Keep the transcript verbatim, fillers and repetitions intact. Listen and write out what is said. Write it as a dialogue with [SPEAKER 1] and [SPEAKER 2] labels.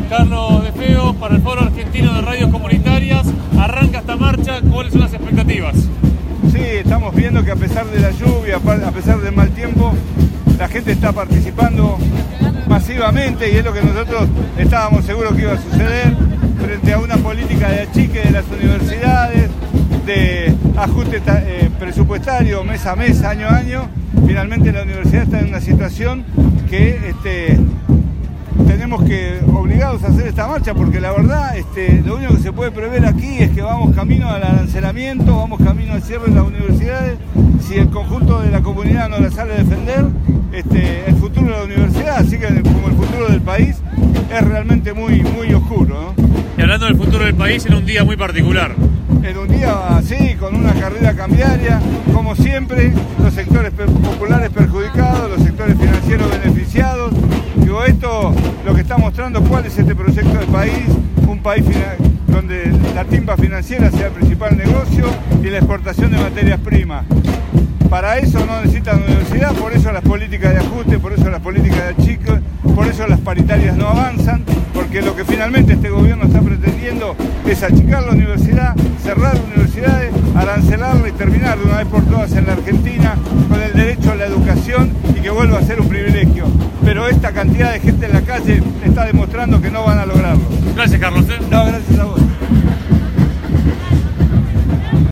[SPEAKER 1] Carlos De Feo, para el Foro Argentino de Radios Comunitarias, arranca esta marcha, ¿cuáles son las expectativas?
[SPEAKER 2] Sí, estamos viendo que a pesar de la lluvia, a pesar del mal tiempo, la gente está participando masivamente y es lo que nosotros estábamos seguros que iba a suceder frente a una política de achique de las universidades, de ajuste eh, presupuestario mes a mes, año a año. Finalmente la universidad está en una situación que este, tenemos que obligados a hacer esta marcha, porque la verdad este, lo único que se puede prever aquí es que vamos camino al arancelamiento, vamos camino al cierre de las universidades. Si el conjunto de la comunidad no la sale a defender, este, el futuro de la universidad, así que como el futuro del país, es realmente muy, muy oscuro, ¿no?
[SPEAKER 1] Y hablando del futuro del país, en un día muy particular.
[SPEAKER 2] En un día así, con una carrera cambiaria, como siempre, los sectores populares perjudicados, los sectores financieros beneficiados. Digo, esto lo que está mostrando cuál es este proyecto de país, un país donde la timba financiera sea el principal negocio y la exportación de materias primas. Para eso no necesitan universidad, por eso las políticas de ajuste, por eso las políticas de achique, por eso las paritarias no avanzan, porque lo que finalmente este gobierno está pretendiendo es achicar la universidad, cerrar universidades, arancelarla y terminar de una vez por todas en la Argentina con el derecho a la educación y que vuelva a ser un privilegio. Pero esta cantidad de gente en la calle está demostrando que no van a lograrlo.
[SPEAKER 1] Gracias, Carlos.
[SPEAKER 2] No, gracias a vos.